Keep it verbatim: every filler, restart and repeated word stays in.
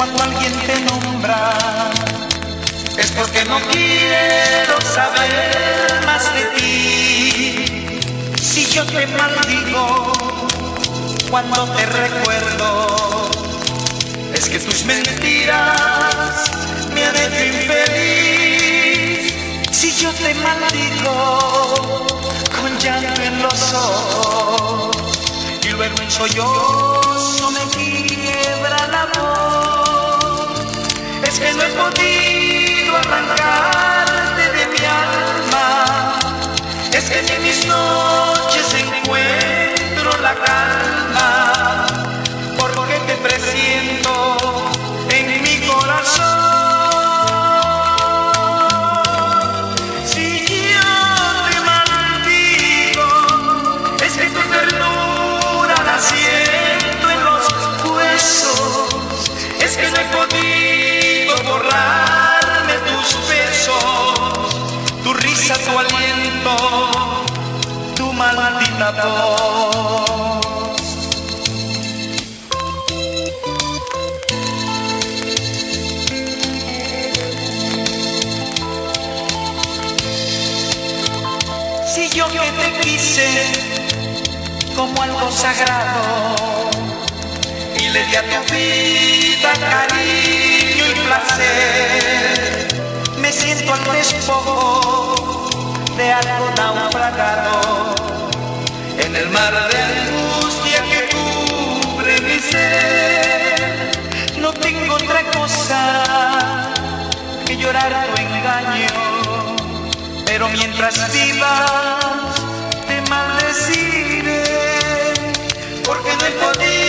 cuando alguien te nombra, es porque no quiero saber más de ti. Si yo te maldigo cuando te recuerdo, es que tus mentiras me han hecho infeliz. Si yo te maldigo con llanto en los ojos y luego un sollozo me quiebra la voz, es que no he podido arrancarte de mi alma, es que ni en mis noches encuentro la calma, porque te presiento en mi corazón. Si yo te maldigo, es que tu ternura la siento en los huesos, es que no he podido borrarme tus besos, tu risa, tu aliento, tu maldita voz. Si yo que te quise como algo sagrado y le di a tu vida cariño y placer, me siento al despojo de algo naufragado en el mar de angustia que cubre mi ser. No tengo otra cosa que llorar tu engaño, pero mientras vivas te maldeciré, porque no he podido